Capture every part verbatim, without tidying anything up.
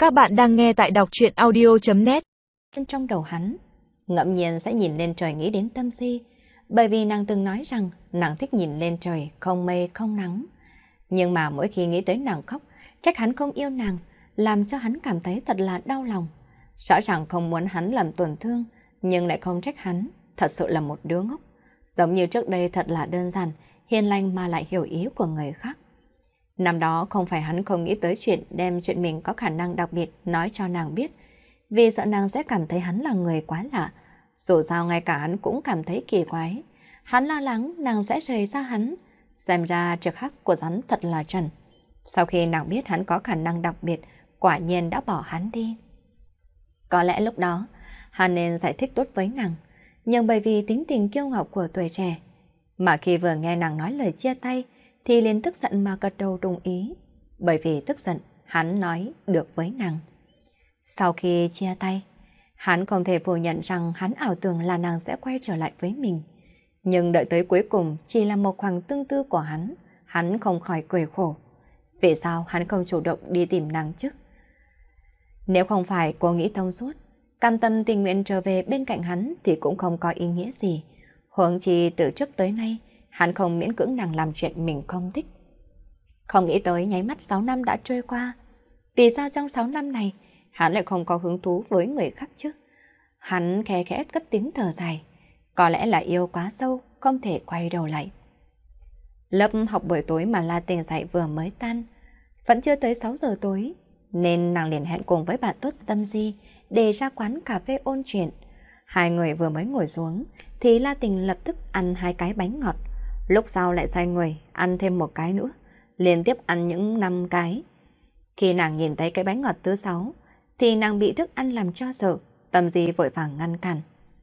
Các bạn đang nghe tại đọc truyện audio chấm net. Trong đầu hắn, ngẫm nhiên sẽ nhìn lên trời nghĩ đến Tâm Di, bởi vì nàng từng nói rằng nàng thích nhìn lên trời không mây không nắng. Nhưng mà mỗi khi nghĩ tới nàng khóc, trách hắn không yêu nàng, làm cho hắn cảm thấy thật là đau lòng. Rõ ràng không muốn hắn làm tổn thương, nhưng lại không trách hắn, thật sự là một đứa ngốc. Giống như trước đây thật là đơn giản, hiền lành mà lại hiểu ý của người khác. Năm đó không phải hắn không nghĩ tới chuyện đem chuyện mình có khả năng đặc biệt nói cho nàng biết, vì sợ nàng sẽ cảm thấy hắn là người quá lạ. Dù sao ngay cả hắn cũng cảm thấy kỳ quái. Hắn lo lắng nàng sẽ rời ra hắn. Xem ra trực hắc của hắn thật là trần. Sau khi nàng biết hắn có khả năng đặc biệt, quả nhiên đã bỏ hắn đi. Có lẽ lúc đó, hắn nên giải thích tốt với nàng. Nhưng bởi vì tính tình kiêu ngạo của tuổi trẻ, mà khi vừa nghe nàng nói lời chia tay, thì liền tức giận mà gật đầu đồng ý. Bởi vì tức giận, hắn nói được với nàng. Sau khi chia tay, hắn không thể phủ nhận rằng hắn ảo tưởng là nàng sẽ quay trở lại với mình. Nhưng đợi tới cuối cùng chỉ là một khoảng tương tư của hắn, hắn không khỏi cười khổ. Vì sao hắn không chủ động đi tìm nàng chứ? Nếu không phải cô nghĩ thông suốt, cam tâm tình nguyện trở về bên cạnh hắn thì cũng không có ý nghĩa gì. Huống chi từ trước tới nay, hắn không miễn cưỡng nàng làm chuyện mình không thích. Không nghĩ tới nháy mắt sáu năm đã trôi qua. Vì sao trong sáu năm này, hắn lại không có hứng thú với người khác chứ? Hắn khẽ khẽ cất tiếng thở dài. Có lẽ là yêu quá sâu, không thể quay đầu lại. Lớp học buổi tối mà La Tình dạy vừa mới tan. Vẫn chưa tới sáu giờ tối, nên nàng liền hẹn cùng với bạn tốt Tâm Di để ra quán cà phê ôn chuyện. Hai người vừa mới ngồi xuống, thì La Tình lập tức ăn hai cái bánh ngọt. Lúc sau lại sai người ăn thêm một cái nữa, liên tiếp ăn những năm cái. Khi nàng nhìn thấy cái bánh ngọt thứ sáu, thì nàng bị thức ăn làm cho sợ. Tâm Di vội vàng ngăn cản.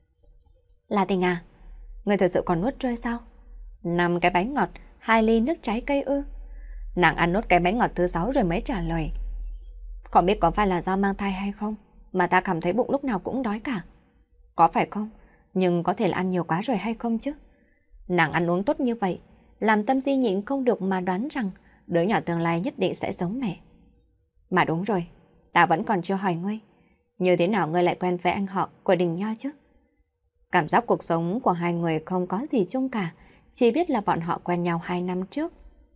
La Tình à, người thật sự còn nuốt trôi sao? Năm cái bánh ngọt, hai ly nước trái cây ư? Nàng ăn nốt cái bánh ngọt thứ sáu rồi mới trả lời. Không biết có phải là do mang thai hay không, mà ta cảm thấy bụng lúc nào cũng đói cả. Có phải không? Nhưng có thể là ăn nhiều quá rồi hay không chứ? Nàng ăn uống tốt như vậy, làm Tâm Di nhịn không được mà đoán rằng đứa nhỏ tương lai nhất định sẽ giống mẹ. Mà đúng rồi, ta vẫn còn chưa hỏi ngươi. Như thế nào ngươi lại quen với anh họ của Đình Nho chứ? Cảm giác cuộc sống của hai người không có gì chung cả, chỉ biết là bọn họ quen nhau hai năm trước.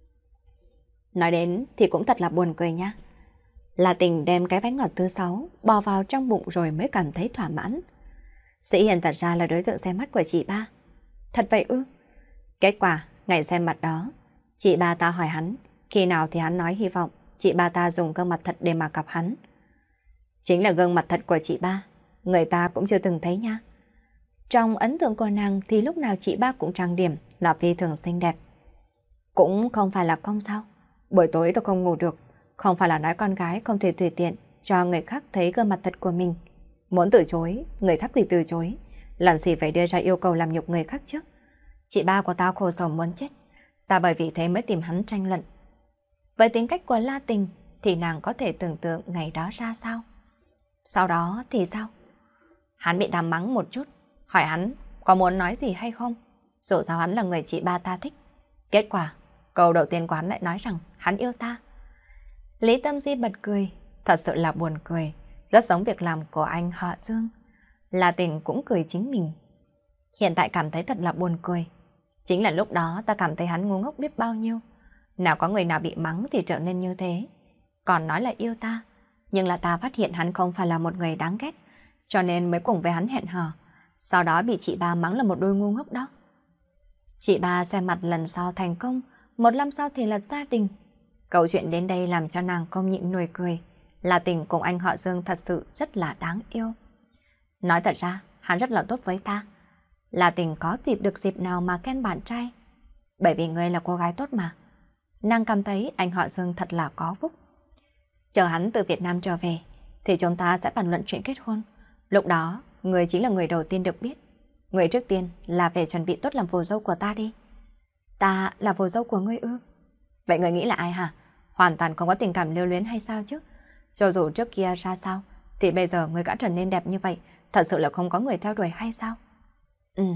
Nói đến thì cũng thật là buồn cười nha. La Tình đem cái bánh ngọt thứ sáu bò vào trong bụng rồi mới cảm thấy thỏa mãn. Sĩ Hiền thật ra là đối tượng xem mắt của chị ba. Thật vậy ư? Kết quả, ngày xem mặt đó, chị ba ta hỏi hắn, khi nào thì hắn nói hy vọng chị ba ta dùng gương mặt thật để mà gặp hắn. Chính là gương mặt thật của chị ba, người ta cũng chưa từng thấy nha. Trong ấn tượng của nàng thì lúc nào chị ba cũng trang điểm là phi thường xinh đẹp. Cũng không phải là không sao. Buổi tối tôi không ngủ được, không phải là nói con gái không thể tùy tiện cho người khác thấy gương mặt thật của mình. Muốn từ chối, người khác thì từ chối. Làm gì phải đưa ra yêu cầu làm nhục người khác chứ? Chị ba của tao khổ sở muốn chết. Ta bởi vì thế mới tìm hắn tranh luận. Với tính cách của La Tình thì nàng có thể tưởng tượng ngày đó ra sao. Sau đó thì sao? Hắn bị ta mắng một chút, hỏi hắn có muốn nói gì hay không. Dù sao hắn là người chị ba ta thích. Kết quả, câu đầu tiên của hắn lại nói rằng hắn yêu ta. Lý Tâm Di bật cười, thật sự là buồn cười, rất giống việc làm của anh họ Dương. La Tình cũng cười chính mình. Hiện tại cảm thấy thật là buồn cười. Chính là lúc đó ta cảm thấy hắn ngu ngốc biết bao nhiêu. Nào có người nào bị mắng thì trở nên như thế. Còn nói là yêu ta, nhưng là ta phát hiện hắn không phải là một người đáng ghét, cho nên mới cùng với hắn hẹn hò. Sau đó bị chị ba mắng là một đôi ngu ngốc đó. Chị ba xem mặt lần sau thành công, một năm sau thì là gia đình. Câu chuyện đến đây làm cho nàng không nhịn nổi cười. La Tình cùng anh họ Dương thật sự rất là đáng yêu. Nói thật ra, hắn rất là tốt với ta. La Tình có dịp được dịp nào mà khen bạn trai. Bởi vì ngươi là cô gái tốt mà. Nàng cảm thấy anh họ Dương thật là có phúc. Chờ hắn từ Việt Nam trở về, thì chúng ta sẽ bàn luận chuyện kết hôn. Lúc đó, người chính là người đầu tiên được biết. Người trước tiên là về chuẩn bị tốt làm phù dâu của ta đi. Ta là phù dâu của ngươi ư? Vậy người nghĩ là ai hả? Hoàn toàn không có tình cảm lưu luyến hay sao chứ? Cho dù trước kia ra sao, thì bây giờ người đã trở nên đẹp như vậy, thật sự là không có người theo đuổi hay sao? Ừ.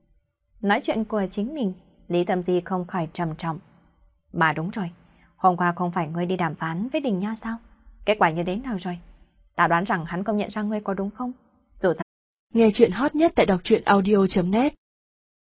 Nói chuyện của chính mình, Lý Tâm Di không khỏi trầm trọng. Mà đúng rồi, hôm qua không phải ngươi đi đàm phán với Đình Nho sao? Kết quả như thế nào rồi? Ta đoán rằng hắn không nhận ra ngươi có đúng không? Dù Nghe chuyện hot nhất tại đọc truyện audio chấm net